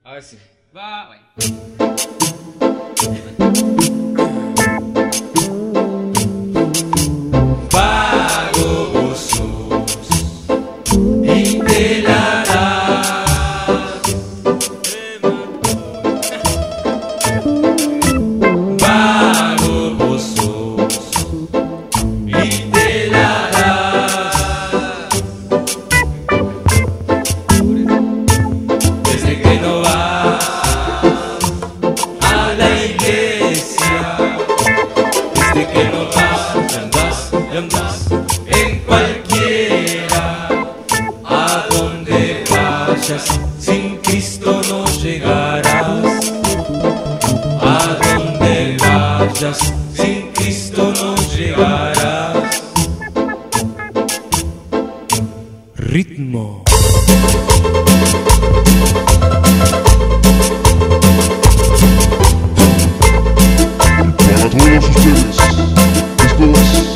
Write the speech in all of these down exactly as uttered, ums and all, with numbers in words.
A ver si va, bueno. Vago vos sos y te la das. Vago vos sos y te la das. Desde que no vas a la iglesia, desde que no vas y andas, y andas en cualquiera, a donde vayas sin Cristo no llegarás. A donde vayas sin Cristo no llegarás. Ritmo. Para todos ustedes, esto es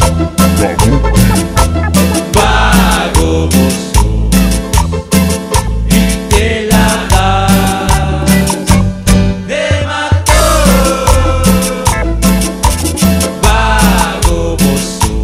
Vago vos sos y te la das de matón. Vago vos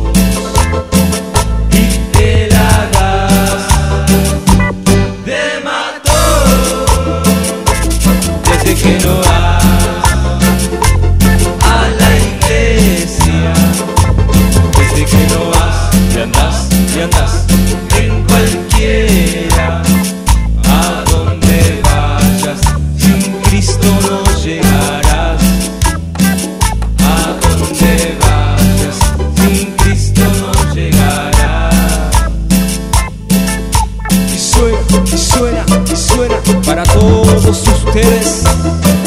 sos y te la das de matón. Desde que no vas a la iglesia, desde que no vas y andas, y andas en cualquiera, a donde vayas sin Cristo no llegarás. A donde vayas sin Cristo no llegarás. Y suena, y suena, y suena para todos ustedes.